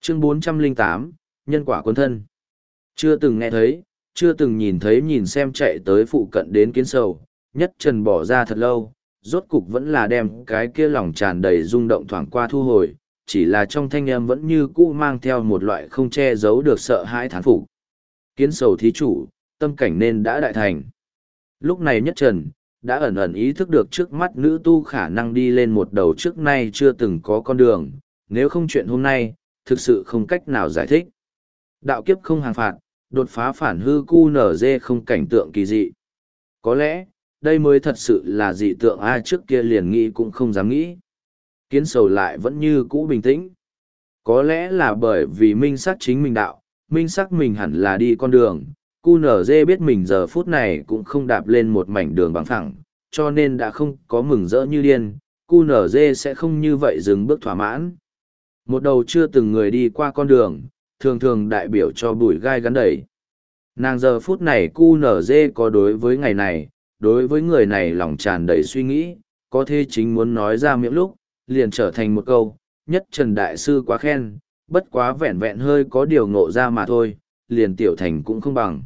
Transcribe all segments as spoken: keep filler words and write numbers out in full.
Chương bốn trăm lẻ tám, Nhân quả quân thân. Chưa từng nghe thấy, chưa từng nhìn thấy nhìn xem chạy tới phụ cận đến kiến sầu, nhất trần bỏ ra thật lâu, rốt cục vẫn là đem cái kia lòng tràn đầy rung động thoảng qua thu hồi, chỉ là trong thanh âm vẫn như cũ mang theo một loại không che giấu được sợ hãi thán phục. Kiến sầu thí chủ, tâm cảnh nên đã đại thành. Lúc này nhất trần, đã ẩn ẩn ý thức được trước mắt nữ tu khả năng đi lên một đầu trước nay chưa từng có con đường, nếu không chuyện hôm nay, thực sự không cách nào giải thích. Đạo kiếp không hàng phạt, đột phá phản hư cu nở dê không cảnh tượng kỳ dị. Có lẽ, đây mới thật sự là dị tượng ai trước kia liền nghĩ cũng không dám nghĩ. Kiến sầu lại vẫn như cũ bình tĩnh. Có lẽ là bởi vì minh sắc chính mình đạo, minh sắc mình hẳn là đi con đường, cu nở dê biết mình giờ phút này cũng không đạp lên một mảnh đường bằng phẳng, cho nên đã không có mừng rỡ như điên, cu nở dê sẽ không như vậy dừng bước thỏa mãn. Một đầu chưa từng người đi qua con đường, thường thường đại biểu cho bụi gai gắn đầy. Nàng giờ phút này cu nở dê có đối với ngày này, đối với người này lòng tràn đầy suy nghĩ, có thể chính muốn nói ra miệng lúc, liền trở thành một câu, nhất Trần Đại Sư quá khen, bất quá vẹn vẹn hơi có điều ngộ ra mà thôi, liền tiểu thành cũng không bằng.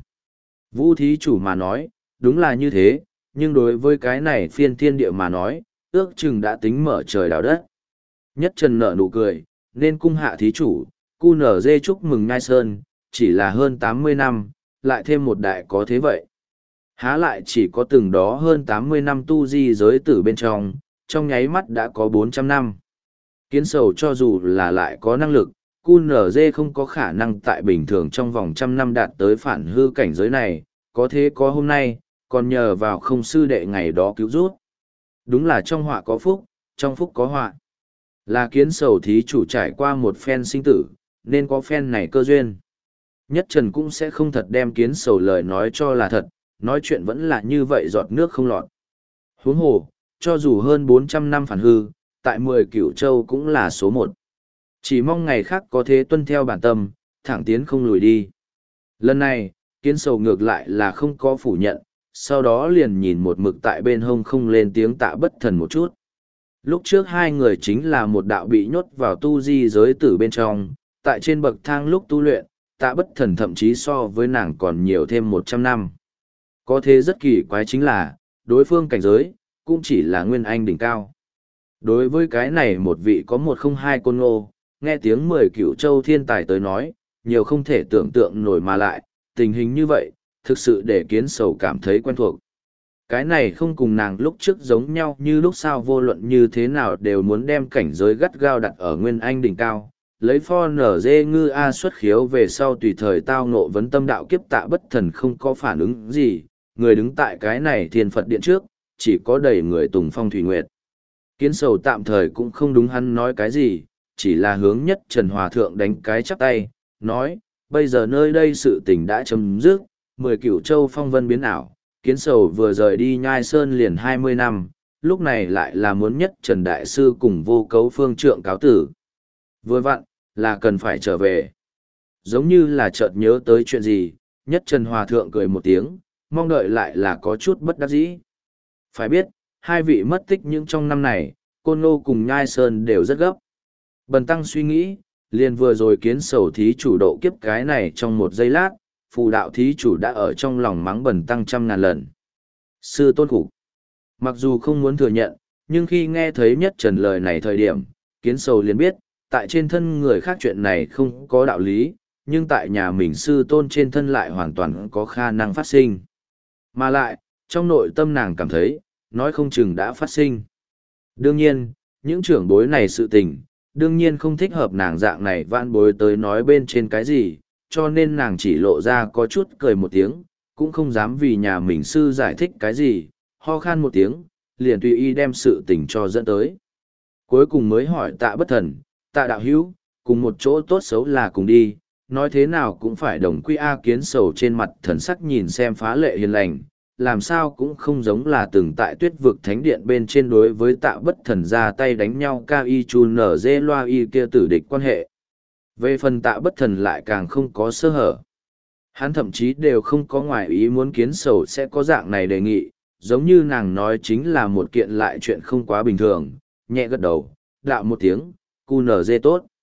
Vũ thí chủ mà nói, đúng là như thế, nhưng đối với cái này phiên thiên địa mà nói, ước chừng đã tính mở trời đào đất. Nhất Trần nở nụ cười, nên cung hạ thí chủ, cu nở dê chúc mừng Nhai Sơn, chỉ là hơn tám mươi năm, lại thêm một đại có thế vậy. Há lại chỉ có từng đó hơn tám mươi năm tu di giới tử bên trong, trong nháy mắt đã có bốn trăm năm. Kiến sầu cho dù là lại có năng lực, cu nở dê không có khả năng tại bình thường trong vòng trăm năm đạt tới phản hư cảnh giới này, có thế có hôm nay, còn nhờ vào không sư đệ ngày đó cứu rút. Đúng là trong họa có phúc, trong phúc có họa. Là kiến sầu thí chủ trải qua một phen sinh tử, nên có phen này cơ duyên. Nhất Trần cũng sẽ không thật đem kiến sầu lời nói cho là thật, nói chuyện vẫn là như vậy giọt nước không lọt. Huống hồ, cho dù hơn bốn trăm năm phản hư, tại mười cửu châu cũng là số một. Chỉ mong ngày khác có thế tuân theo bản tâm, thẳng tiến không lùi đi. Lần này, kiến sầu ngược lại là không có phủ nhận, sau đó liền nhìn một mực tại bên hông không lên tiếng tạ bất thần một chút. Lúc trước hai người chính là một đạo bị nhốt vào tu di giới tử bên trong, tại trên bậc thang lúc tu luyện, tạ bất thần thậm chí so với nàng còn nhiều thêm một trăm năm. Có thế rất kỳ quái chính là, đối phương cảnh giới, cũng chỉ là nguyên anh đỉnh cao. Đối với cái này một vị có một không hai côn ngô, nghe tiếng mười cửu châu thiên tài tới nói, nhiều không thể tưởng tượng nổi mà lại, tình hình như vậy, thực sự để kiến sầu cảm thấy quen thuộc. Cái này không cùng nàng lúc trước giống nhau như lúc sau vô luận như thế nào đều muốn đem cảnh giới gắt gao đặt ở nguyên anh đỉnh cao. Lấy pho nở dê ngư A xuất khiếu về sau tùy thời tao ngộ vấn tâm đạo kiếp tạ bất thần không có phản ứng gì, người đứng tại cái này thiên Phật điện trước, chỉ có đầy người tùng phong thủy nguyệt. Kiến sầu tạm thời cũng không đúng hắn nói cái gì, chỉ là hướng nhất Trần Hòa Thượng đánh cái chắp tay, nói, bây giờ nơi đây sự tình đã chấm dứt, mười cửu châu phong vân biến ảo, kiến sầu vừa rời đi Nhai Sơn liền hai mươi năm, lúc này lại là muốn nhất Trần Đại Sư cùng vô cấu phương trượng cáo tử. Vừa vặn, là cần phải trở về. Giống như là chợt nhớ tới chuyện gì, nhất Trần Hòa Thượng cười một tiếng, mong đợi lại là có chút bất đắc dĩ. Phải biết, hai vị mất tích những trong năm này, Côn Ngô cùng Nhai Sơn đều rất gấp. Bần tăng suy nghĩ, liền vừa rồi kiến sầu thí chủ độ kiếp cái này trong một giây lát, phù đạo thí chủ đã ở trong lòng mắng bần tăng trăm ngàn lần. Sư tôn khủng. Mặc dù không muốn thừa nhận, nhưng khi nghe thấy nhất Trần lời này thời điểm, kiến sầu liền biết, tại trên thân người khác chuyện này không có đạo lý, nhưng tại nhà mình sư tôn trên thân lại hoàn toàn có khả năng phát sinh. Mà lại, trong nội tâm nàng cảm thấy, nói không chừng đã phát sinh. Đương nhiên, những trưởng bối này sự tình, đương nhiên không thích hợp nàng dạng này vãn bối tới nói bên trên cái gì, cho nên nàng chỉ lộ ra có chút cười một tiếng, cũng không dám vì nhà mình sư giải thích cái gì, ho khan một tiếng, liền tùy y đem sự tình cho dẫn tới. Cuối cùng mới hỏi tạ bất thần, tạ đạo hữu, cùng một chỗ tốt xấu là cùng đi, nói thế nào cũng phải đồng quy A kiến sầu trên mặt thần sắc nhìn xem phá lệ hiền lành, làm sao cũng không giống là từng tại tuyết vực thánh điện bên trên đối với tạ bất thần ra tay đánh nhau ca y chu nở dê loa y kia tử địch quan hệ. Về phần tạ bất thần lại càng không có sơ hở. Hắn thậm chí đều không có ngoại ý muốn kiến sầu sẽ có dạng này đề nghị, giống như nàng nói chính là một kiện lại chuyện không quá bình thường, nhẹ gật đầu, đạo một tiếng, cu nở dê tốt.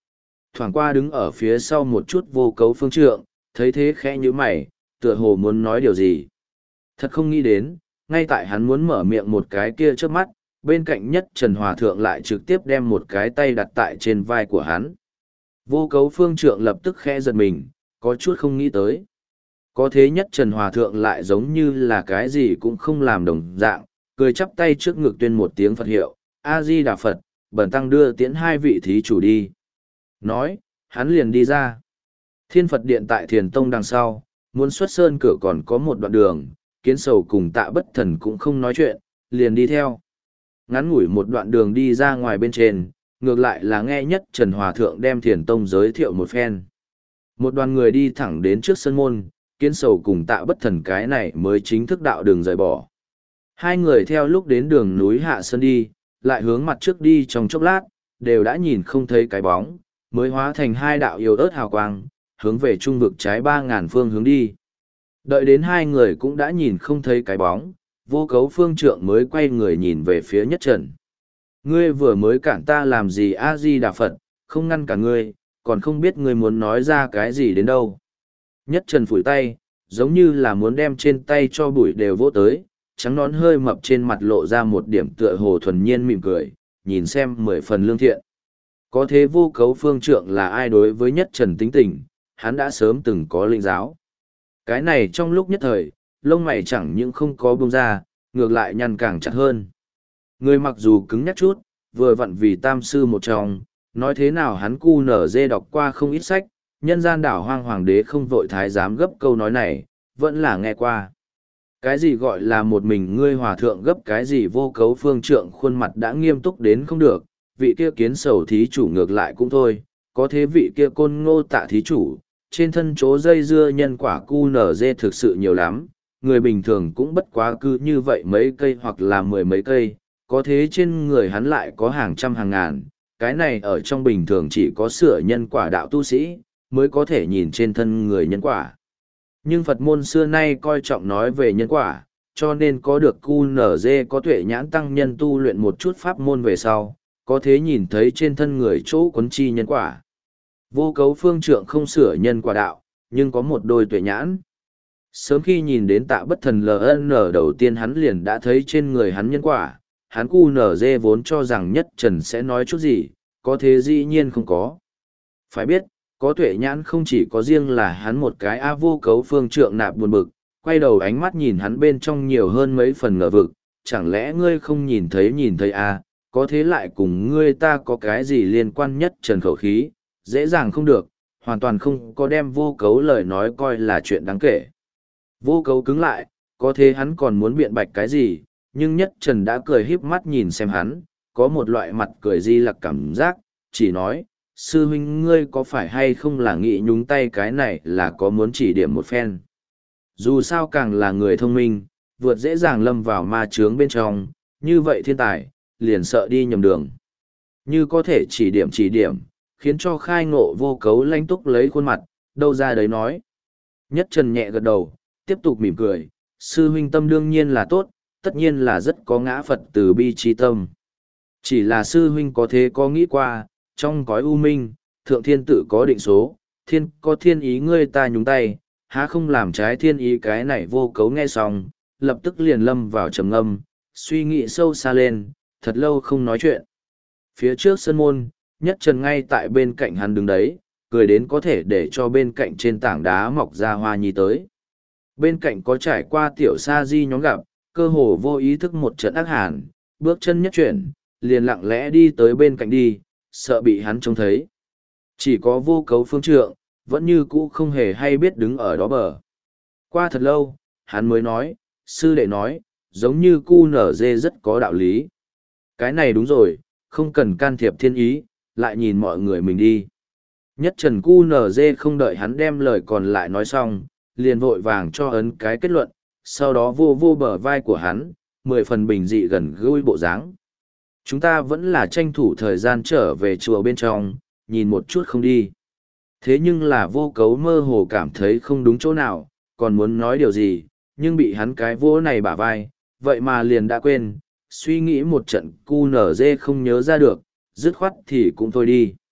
Thoảng qua đứng ở phía sau một chút vô cấu phương trượng, thấy thế khẽ như mày, tựa hồ muốn nói điều gì. Thật không nghĩ đến, ngay tại hắn muốn mở miệng một cái kia trước mắt, bên cạnh nhất Trần Hòa Thượng lại trực tiếp đem một cái tay đặt tại trên vai của hắn. Vô cấu phương trượng lập tức khẽ giật mình, có chút không nghĩ tới. Có thế nhất Trần Hòa Thượng lại giống như là cái gì cũng không làm đồng dạng, cười chắp tay trước ngực tuyên một tiếng Phật hiệu, A-di-đà Phật, bần tăng đưa tiễn hai vị thí chủ đi. Nói, hắn liền đi ra. Thiên Phật Điện tại Thiền Tông đằng sau, muốn xuất sơn cửa còn có một đoạn đường, Kiến Sầu cùng Tạ Bất Thần cũng không nói chuyện, liền đi theo. Ngắn ngủi một đoạn đường đi ra ngoài bên trên, ngược lại là nghe nhất Trần Hòa Thượng đem Thiền Tông giới thiệu một phen. Một đoàn người đi thẳng đến trước sân môn, Kiến Sầu cùng Tạ Bất Thần cái này mới chính thức đạo đường rời bỏ. Hai người theo lúc đến đường núi hạ sơn đi, lại hướng mặt trước đi trong chốc lát, đều đã nhìn không thấy cái bóng, mới hóa thành hai đạo yếu ớt hào quang, hướng về trung vực trái ba ngàn phương hướng đi. Đợi đến hai người cũng đã nhìn không thấy cái bóng, vô cấu phương trượng mới quay người nhìn về phía nhất trần. Ngươi vừa mới cản ta làm gì A-di-đà Phật, không ngăn cả ngươi, còn không biết ngươi muốn nói ra cái gì đến đâu. Nhất trần phủi tay, giống như là muốn đem trên tay cho bụi đều vỗ tới, trắng nón hơi mập trên mặt lộ ra một điểm tựa hồ thuần nhiên mỉm cười, nhìn xem mười phần lương thiện. Có thế vô cấu phương trượng là ai đối với nhất trần tính tình, hắn đã sớm từng có linh giáo. Cái này trong lúc nhất thời, lông mày chẳng những không có buông ra, ngược lại nhăn càng chặt hơn. Người mặc dù cứng nhắc chút, vừa vặn vì tam sư một trong, nói thế nào hắn cu nở dê đọc qua không ít sách, nhân gian đảo hoang hoàng đế không vội thái dám gấp câu nói này, vẫn là nghe qua. Cái gì gọi là một mình ngươi hòa thượng gấp cái gì vô cấu phương trượng khuôn mặt đã nghiêm túc đến không được, vị kia Kiến Sầu thí chủ ngược lại cũng thôi, có thế vị kia Côn Ngô Tạ thí chủ, trên thân chỗ dây dưa nhân quả cu nở dê thực sự nhiều lắm, người bình thường cũng bất quá cứ như vậy mấy cây hoặc là mười mấy cây, có thế trên người hắn lại có hàng trăm hàng ngàn, cái này ở trong bình thường chỉ có sửa nhân quả đạo tu sĩ, mới có thể nhìn trên thân người nhân quả. Nhưng Phật môn xưa nay coi trọng nói về nhân quả, cho nên có được cu nở dê có tuệ nhãn tăng nhân tu luyện một chút pháp môn về sau, có thế nhìn thấy trên thân người chỗ quấn chi nhân quả. Vô cấu phương trượng không sửa nhân quả đạo, nhưng có một đôi tuệ nhãn. Sớm khi nhìn đến Tạ Bất Thần lờ en đầu tiên hắn liền đã thấy trên người hắn nhân quả, hắn cu nở dê vốn cho rằng nhất trần sẽ nói chút gì, có thế dĩ nhiên không có. Phải biết, có tuệ nhãn không chỉ có riêng là hắn một cái a vô cấu phương trượng nạp buồn bực, quay đầu ánh mắt nhìn hắn bên trong nhiều hơn mấy phần ngờ vực, chẳng lẽ ngươi không nhìn thấy nhìn thấy a, có thế lại cùng ngươi ta có cái gì liên quan nhất trần khẩu khí, dễ dàng không được, hoàn toàn không có đem vô cấu lời nói coi là chuyện đáng kể. Vô cấu cứng lại, có thế hắn còn muốn biện bạch cái gì, nhưng nhất trần đã cười híp mắt nhìn xem hắn, có một loại mặt cười di lặc cảm giác, chỉ nói, sư huynh ngươi có phải hay không là nghĩ nhúng tay cái này là có muốn chỉ điểm một phen. Dù sao càng là người thông minh, vượt dễ dàng lâm vào ma chướng bên trong, như vậy thiên tài, liền sợ đi nhầm đường. Như có thể chỉ điểm chỉ điểm, khiến cho khai ngộ vô cấu lanh túc lấy khuôn mặt, đâu ra đấy nói. Nhất trần nhẹ gật đầu, tiếp tục mỉm cười, sư huynh tâm đương nhiên là tốt, tất nhiên là rất có ngã Phật từ bi chi tâm. Chỉ là sư huynh có thế có nghĩ qua, trong cõi u minh, thượng thiên tự có định số, thiên có thiên ý ngươi ta nhúng tay, há không làm trái thiên ý cái này vô cấu nghe xong, lập tức liền lâm vào trầm ngâm, suy nghĩ sâu xa lên, thật lâu không nói chuyện. Phía trước sân môn, nhất trần ngay tại bên cạnh hắn đứng đấy, cười đến có thể để cho bên cạnh trên tảng đá mọc ra hoa nhi tới. Bên cạnh có trải qua tiểu sa di nhóm gặp, cơ hồ vô ý thức một trận ác hàn, bước chân nhất chuyển, liền lặng lẽ đi tới bên cạnh đi, sợ bị hắn trông thấy. Chỉ có vô cấu phương trượng, vẫn như cũ không hề hay biết đứng ở đó bờ. Qua thật lâu, hắn mới nói, sư đệ nói, giống như cu nở dê rất có đạo lý. Cái này đúng rồi, không cần can thiệp thiên ý, lại nhìn mọi người mình đi. Nhất trần cu nở dê không đợi hắn đem lời còn lại nói xong, liền vội vàng cho ấn cái kết luận, sau đó vô vô bờ vai của hắn, mười phần bình dị gần gũi bộ dáng. Chúng ta vẫn là tranh thủ thời gian trở về chùa bên trong, nhìn một chút không đi. Thế nhưng là vô cấu mơ hồ cảm thấy không đúng chỗ nào, còn muốn nói điều gì, nhưng bị hắn cái vỗ này bả vai, vậy mà liền đã quên, suy nghĩ một trận cu nở dê không nhớ ra được, dứt khoát thì cũng thôi đi.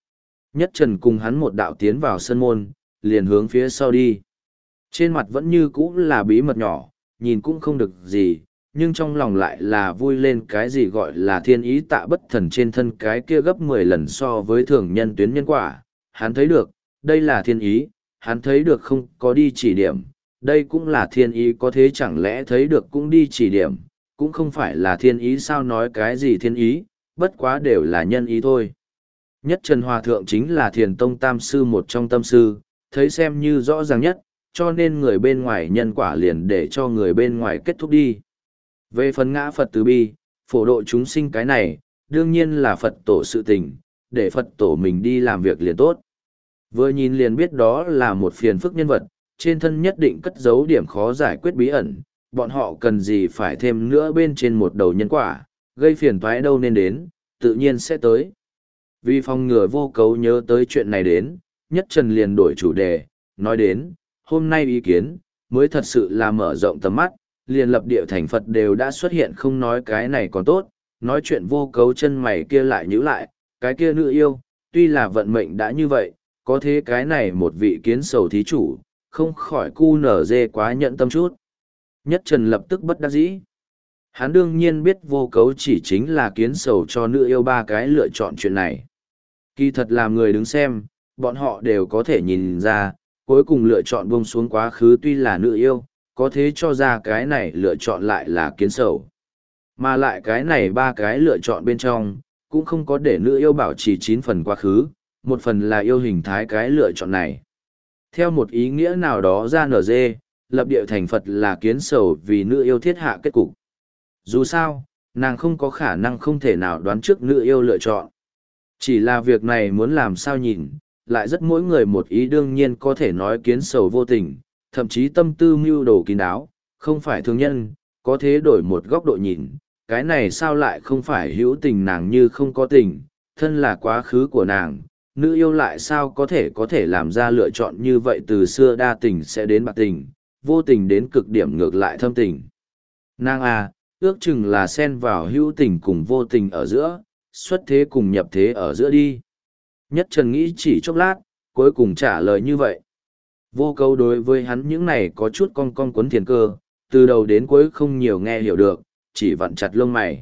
Nhất Trần cùng hắn một đạo tiến vào sân môn, liền hướng phía sau đi. Trên mặt vẫn như cũ là bí mật nhỏ, nhìn cũng không được gì, nhưng trong lòng lại là vui lên cái gì gọi là thiên ý tạ bất thần trên thân cái kia gấp mười lần so với thường nhân tuyến nhân quả. Hắn thấy được, đây là thiên ý, hắn thấy được không có đi chỉ điểm, đây cũng là thiên ý, có thế chẳng lẽ thấy được cũng đi chỉ điểm, cũng không phải là thiên ý, sao nói cái gì thiên ý, bất quá đều là nhân ý thôi. Nhất Trần Hòa Thượng chính là Thiền Tông Tam Sư một trong tâm sư, thấy xem như rõ ràng nhất, cho nên người bên ngoài nhân quả liền để cho người bên ngoài kết thúc đi. Về phần ngã Phật từ bi, phổ độ chúng sinh cái này, đương nhiên là Phật tổ sự tình, để Phật tổ mình đi làm việc liền tốt. Vừa nhìn liền biết đó là một phiền phức nhân vật, trên thân nhất định cất giấu điểm khó giải quyết bí ẩn, bọn họ cần gì phải thêm nữa bên trên một đầu nhân quả, gây phiền toái đâu nên đến, tự nhiên sẽ tới. Vì phòng ngừa Vô Cấu nhớ tới chuyện này đến, Nhất Trần liền đổi chủ đề, nói đến, hôm nay ý kiến, mới thật sự là mở rộng tầm mắt, liền lập địa thành Phật đều đã xuất hiện, không nói cái này còn tốt, nói chuyện Vô Cấu chân mày kia lại nhíu lại, cái kia nữ yêu, tuy là vận mệnh đã như vậy, có thế cái này một vị kiến sầu thí chủ, không khỏi cu nở dê quá nhận tâm chút. Nhất Trần lập tức bất đắc dĩ. Hắn đương nhiên biết Vô Cấu chỉ chính là kiến sầu cho nữ yêu ba cái lựa chọn chuyện này. Kỳ thật làm người đứng xem, bọn họ đều có thể nhìn ra, cuối cùng lựa chọn buông xuống quá khứ tuy là nữ yêu, có thế cho ra cái này lựa chọn lại là kiến sầu. Mà lại cái này ba cái lựa chọn bên trong, cũng không có để nữ yêu bảo trì chín phần quá khứ, một phần là yêu hình thái cái lựa chọn này. Theo một ý nghĩa nào đó ra nở dê, lập địa thành Phật là kiến sầu vì nữ yêu thiết hạ kết cục. Dù sao, nàng không có khả năng không thể nào đoán trước nữ yêu lựa chọn. Chỉ là việc này muốn làm sao nhìn, lại rất mỗi người một ý, đương nhiên có thể nói kiến sầu vô tình, thậm chí tâm tư mưu đồ kín đáo, không phải thương nhân, có thế đổi một góc độ nhìn, cái này sao lại không phải hữu tình, nàng như không có tình, thân là quá khứ của nàng, nữ yêu lại sao có thể có thể làm ra lựa chọn như vậy, từ xưa đa tình sẽ đến bạc tình, vô tình đến cực điểm ngược lại thâm tình. Nàng à, ước chừng là xen vào hữu tình cùng vô tình ở giữa, xuất thế cùng nhập thế ở giữa đi. Nhất Trần nghĩ chỉ chốc lát, cuối cùng trả lời như vậy. Vô Cấu đối với hắn những này có chút con con quấn thiền cơ, từ đầu đến cuối không nhiều nghe hiểu được, chỉ vặn chặt lông mày.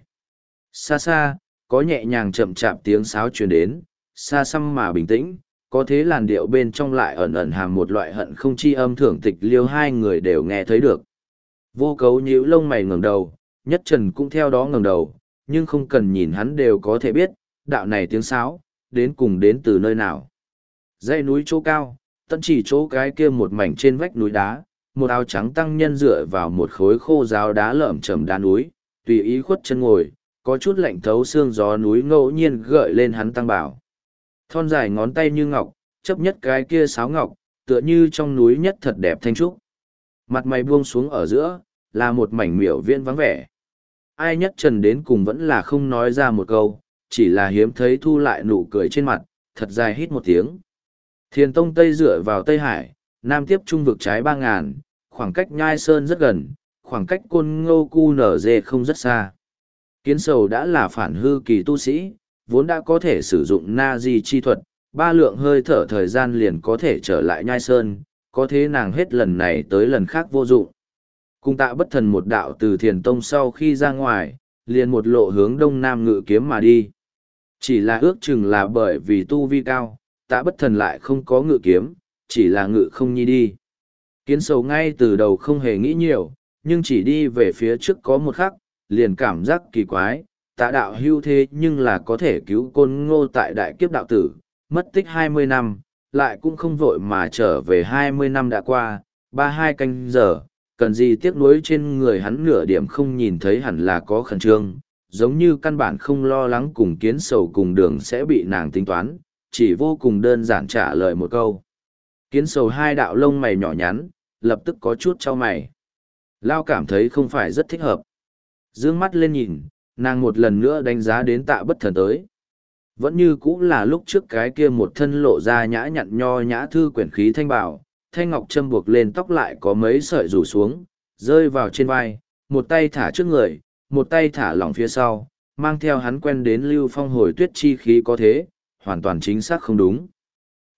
Xa xa, có nhẹ nhàng chậm chạp tiếng sáo truyền đến, xa xăm mà bình tĩnh, có thế làn điệu bên trong lại ẩn ẩn hàm một loại hận không chi âm thưởng tịch liêu, hai người đều nghe thấy được. Vô Cấu nhíu lông mày ngẩng đầu, Nhất Trần cũng theo đó ngẩng đầu, nhưng không cần nhìn hắn đều có thể biết, đạo này tiếng sáo, đến cùng đến từ nơi nào. Dãy núi chỗ cao, tận chỉ chỗ cái kia một mảnh trên vách núi đá, một áo trắng tăng nhân dựa vào một khối khô ráo đá lởm chởm đá núi, tùy ý khuất chân ngồi, có chút lạnh thấu xương, gió núi ngẫu nhiên gợi lên hắn tăng bảo. Thon dài ngón tay như ngọc, chấp nhất cái kia sáo ngọc, tựa như trong núi nhất thật đẹp thanh trúc. Mặt mày buông xuống ở giữa, là một mảnh miểu viễn vắng vẻ. Ai Nhất Trần đến cùng vẫn là không nói ra một câu, chỉ là hiếm thấy thu lại nụ cười trên mặt, thật dài hít một tiếng. Thiền Tông Tây dựa vào Tây Hải, Nam tiếp trung vực trái ba ngàn, khoảng cách Nhai Sơn rất gần, khoảng cách Côn Ngô Cu Nở Dê không rất xa. Kiến sầu đã là phản hư kỳ tu sĩ, vốn đã có thể sử dụng na di chi thuật, ba lượng hơi thở thời gian liền có thể trở lại Nhai Sơn, có thế nàng hết lần này tới lần khác vô dụng. Cùng Tạ Bất Thần một đạo từ Thiền Tông sau khi ra ngoài, liền một lộ hướng đông nam ngự kiếm mà đi. Chỉ là ước chừng là bởi vì tu vi cao, Tạ Bất Thần lại không có ngự kiếm, chỉ là ngự không nhi đi. Kiến sầu ngay từ đầu không hề nghĩ nhiều, nhưng chỉ đi về phía trước có một khắc, liền cảm giác kỳ quái, Tạ đạo hưu thế nhưng là có thể cứu Côn Ngô tại đại kiếp đạo tử, mất tích hai mươi năm, lại cũng không vội mà trở về, hai mươi năm đã qua, ba hai canh giờ, cần gì tiếc nuối trên người hắn nửa điểm không nhìn thấy, hẳn là có khẩn trương, giống như căn bản không lo lắng cùng kiến sầu cùng đường sẽ bị nàng tính toán, chỉ vô cùng đơn giản trả lời một câu. Kiến sầu hai đạo lông mày nhỏ nhắn, lập tức có chút trao mày. Lao cảm thấy không phải rất thích hợp. Dương mắt lên nhìn, nàng một lần nữa đánh giá đến Tạ Bất Thần tới. Vẫn như cũng là lúc trước cái kia một thân lộ ra nhã nhặn nho nhã thư quyển khí thanh bảo, thanh ngọc châm buộc lên tóc lại có mấy sợi rủ xuống, rơi vào trên vai, một tay thả trước người, một tay thả lỏng phía sau, mang theo hắn quen đến lưu phong hồi tuyết chi khí, có thế, hoàn toàn chính xác không đúng.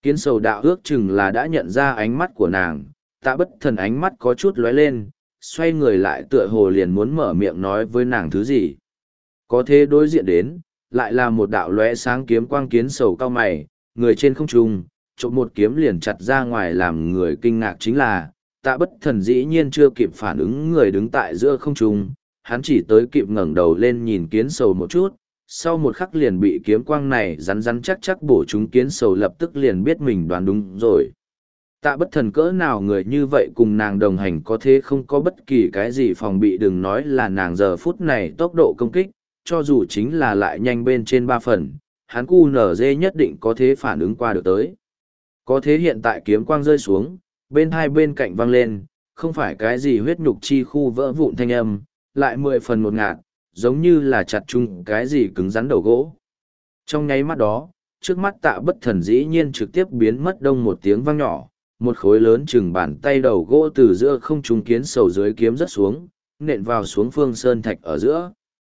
Kiến sầu đạo ước chừng là đã nhận ra ánh mắt của nàng, Tạ Bất Thần ánh mắt có chút lóe lên, xoay người lại tựa hồ liền muốn mở miệng nói với nàng thứ gì. Có thế đối diện đến, lại là một đạo lóe sáng kiếm quang. Kiến sầu cao mày, người trên không trung, trộm một kiếm liền chặt ra ngoài. Làm người kinh ngạc chính là, Tạ Bất Thần dĩ nhiên chưa kịp phản ứng người đứng tại giữa không trung, hắn chỉ tới kịp ngẩng đầu lên nhìn kiến sầu một chút, sau một khắc liền bị kiếm quang này rắn rắn chắc chắc bổ trúng. Kiến sầu lập tức liền biết mình đoán đúng rồi. Tạ Bất Thần cỡ nào người như vậy cùng nàng đồng hành có thế không có bất kỳ cái gì phòng bị, đừng nói là nàng giờ phút này tốc độ công kích, cho dù chính là lại nhanh bên trên ba phần, hắn cu nở dê nhất định có thế phản ứng qua được tới. Có thế hiện tại kiếm quang rơi xuống, bên hai bên cạnh vang lên, không phải cái gì huyết nhục chi khu vỡ vụn thanh âm, lại mười phần một ngạt, giống như là chặt chung cái gì cứng rắn đầu gỗ. Trong nháy mắt đó, trước mắt Tạ Bất Thần dĩ nhiên trực tiếp biến mất, đông một tiếng vang nhỏ, một khối lớn chừng bàn tay đầu gỗ từ giữa không trung kiến sầu dưới kiếm rất xuống, nện vào xuống phương sơn thạch ở giữa.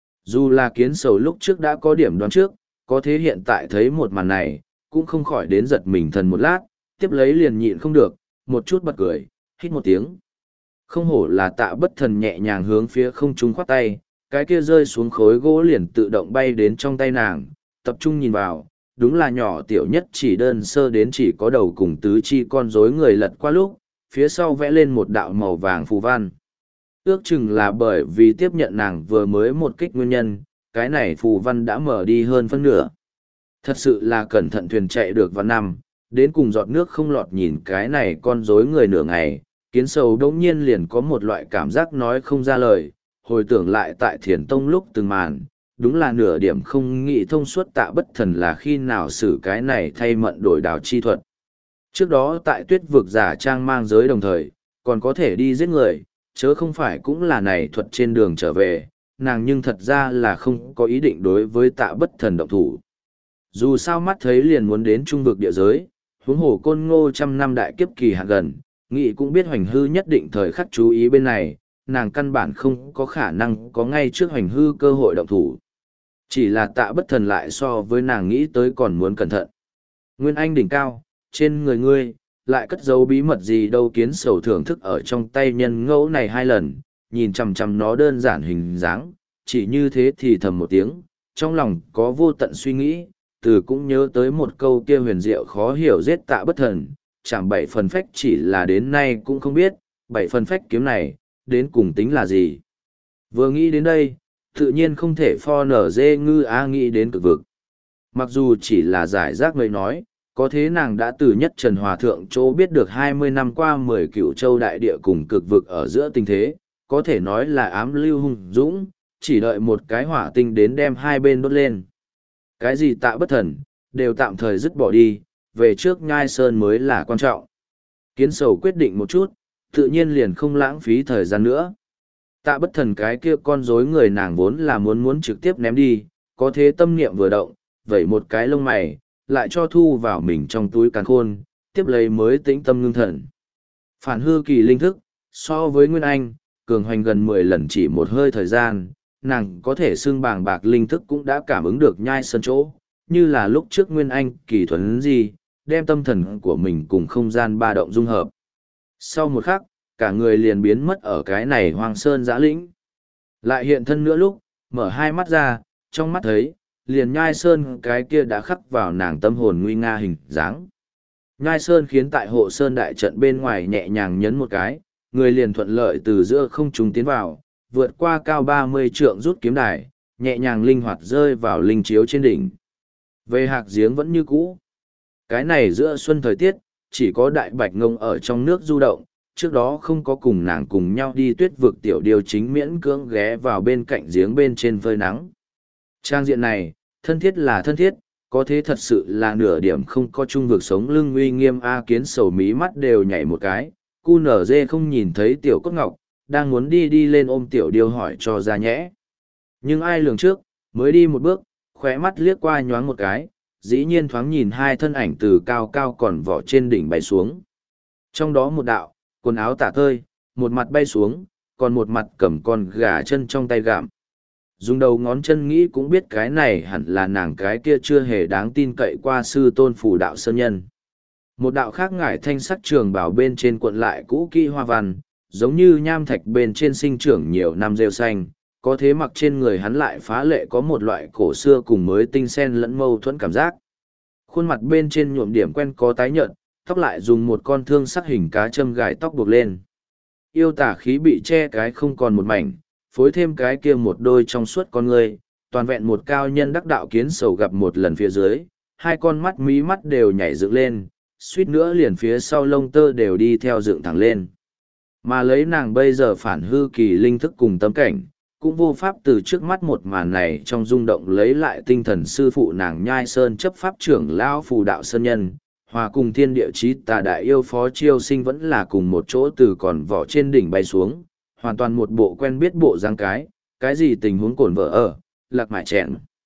Dù là kiến sầu lúc trước đã có điểm đoán trước, có thế hiện tại thấy một màn này, cũng không khỏi đến giật mình thần một lát, tiếp lấy liền nhịn không được, một chút bật cười, hít một tiếng. Không hổ là Tạ Bất Thần nhẹ nhàng hướng phía không trung khoát tay, cái kia rơi xuống khối gỗ liền tự động bay đến trong tay nàng, tập trung nhìn vào, đúng là nhỏ tiểu nhất chỉ đơn sơ đến chỉ có đầu cùng tứ chi con rối người lật qua lúc, phía sau vẽ lên một đạo màu vàng phù văn. Ước chừng là bởi vì tiếp nhận nàng vừa mới một kích nguyên nhân, cái này phù văn đã mở đi hơn phân nửa. Thật sự là cẩn thận thuyền chạy được vào năm, đến cùng giọt nước không lọt nhìn cái này con rối người nửa ngày, kiến sầu đống nhiên liền có một loại cảm giác nói không ra lời, hồi tưởng lại tại thiền tông lúc từng màn, đúng là nửa điểm không nghĩ thông suốt Tạ Bất Thần là khi nào xử cái này thay mận đổi đảo chi thuật. Trước đó tại tuyết vực giả trang mang giới đồng thời, còn có thể đi giết người, chớ không phải cũng là này thuật trên đường trở về, nàng nhưng thật ra là không có ý định đối với Tạ Bất Thần động thủ. Dù sao mắt thấy liền muốn đến trung vực địa giới, huống hồ côn ngô trăm năm đại kiếp kỳ hạn gần, nghị cũng biết hoành hư nhất định thời khắc chú ý bên này, nàng căn bản không có khả năng có ngay trước hoành hư cơ hội động thủ. Chỉ là Tạ Bất Thần lại so với nàng nghĩ tới còn muốn cẩn thận. Nguyên Anh đỉnh cao, trên người ngươi, lại cất giấu bí mật gì đâu. Kiến sầu thưởng thức ở trong tay nhân ngẫu này hai lần, nhìn chằm chằm nó đơn giản hình dáng, chỉ như thế thì thầm một tiếng, trong lòng có vô tận suy nghĩ, từ cũng nhớ tới một câu kia huyền diệu khó hiểu giết Tạ Bất Thần, chẳng bảy phần phách chỉ là đến nay cũng không biết, bảy phần phách kiếm này, đến cùng tính là gì. Vừa nghĩ đến đây, tự nhiên không thể pho nở dê ngư a nghĩ đến cực vực. Mặc dù chỉ là giải rác người nói, có thế nàng đã từ nhất Trần Hòa Thượng chỗ biết được hai mươi năm qua mười cựu châu đại địa cùng cực vực ở giữa tình thế, có thể nói là ám lưu hung dũng, chỉ đợi một cái hỏa tinh đến đem hai bên đốt lên. Cái gì Tạ Bất Thần, đều tạm thời dứt bỏ đi, về trước Nhai Sơn mới là quan trọng. Kiến sầu quyết định một chút, tự nhiên liền không lãng phí thời gian nữa. Tạ Bất Thần cái kia con rối người nàng vốn là muốn muốn trực tiếp ném đi, có thế tâm niệm vừa động, vẩy một cái lông mày, lại cho thu vào mình trong túi càn khôn, tiếp lấy mới tĩnh tâm ngưng thần. Phản hư kỳ linh thức, so với Nguyên Anh, cường hoành gần mười lần chỉ một hơi thời gian, nàng có thể xưng bàng bạc linh thức cũng đã cảm ứng được Nhai Sơn chỗ, như là lúc trước Nguyên Anh kỳ thuần gì, đem tâm thần của mình cùng không gian ba động dung hợp. Sau một khắc, cả người liền biến mất ở cái này hoang sơn giã lĩnh. Lại hiện thân nữa lúc, mở hai mắt ra, trong mắt thấy, liền Nhai Sơn cái kia đã khắc vào nàng tâm hồn nguy nga hình dáng. Nhai Sơn khiến tại hộ sơn đại trận bên ngoài nhẹ nhàng nhấn một cái, người liền thuận lợi từ giữa không trung tiến vào, vượt qua cao ba mươi trượng rút kiếm đài, nhẹ nhàng linh hoạt rơi vào linh chiếu trên đỉnh. Về hạc giếng vẫn như cũ. Cái này giữa xuân thời tiết, chỉ có đại bạch ngông ở trong nước du động, trước đó không có cùng nàng cùng nhau đi tuyết vực tiểu điều chính miễn cưỡng ghé vào bên cạnh giếng bên trên phơi nắng. Trang diện này, thân thiết là thân thiết, có thế thật sự là nửa điểm không có chung vực sống lưng uy nghiêm A. Kiến sầu mí mắt đều nhảy một cái, cu nở dê không nhìn thấy tiểu cốt ngọc, đang muốn đi đi lên ôm tiểu điêu hỏi cho ra nhẽ. Nhưng ai lường trước, mới đi một bước, khóe mắt liếc qua nhoáng một cái, dĩ nhiên thoáng nhìn hai thân ảnh từ cao cao còn vỏ trên đỉnh bay xuống. Trong đó một đạo, quần áo tả tơi, một mặt bay xuống, còn một mặt cầm con gà chân trong tay gạm. Dùng đầu ngón chân nghĩ cũng biết cái này hẳn là nàng cái kia chưa hề đáng tin cậy qua sư tôn phủ đạo sơn nhân. Một đạo khác ngải thanh sắc trường bảo bên trên cuộn lại cũ kỹ hoa văn, giống như nham thạch bên trên sinh trưởng nhiều năm rêu xanh, có thế mặc trên người hắn lại phá lệ có một loại cổ xưa cùng mới tinh sen lẫn mâu thuẫn cảm giác. Khuôn mặt bên trên nhuộm điểm quen có tái nhợt, tóc lại dùng một con thương sắc hình cá châm gài tóc buộc lên. Yêu tả khí bị che cái không còn một mảnh, phối thêm cái kia một đôi trong suốt con người, toàn vẹn một cao nhân đắc đạo kiến sầu gặp một lần phía dưới, hai con mắt mí mắt đều nhảy dựng lên, suýt nữa liền phía sau lông tơ đều đi theo dựng thẳng lên. Mà lấy nàng bây giờ phản hư kỳ linh thức cùng tâm cảnh, cũng vô pháp từ trước mắt một màn này trong rung động lấy lại tinh thần sư phụ nàng nhai sơn chấp pháp trưởng lão phù đạo sơn nhân, hòa cùng thiên địa chí tà đại yêu phó chiêu sinh vẫn là cùng một chỗ từ còn vỏ trên đỉnh bay xuống, hoàn toàn một bộ quen biết bộ dáng cái, cái gì tình huống cổn vợ ở, lạc mại chẹn.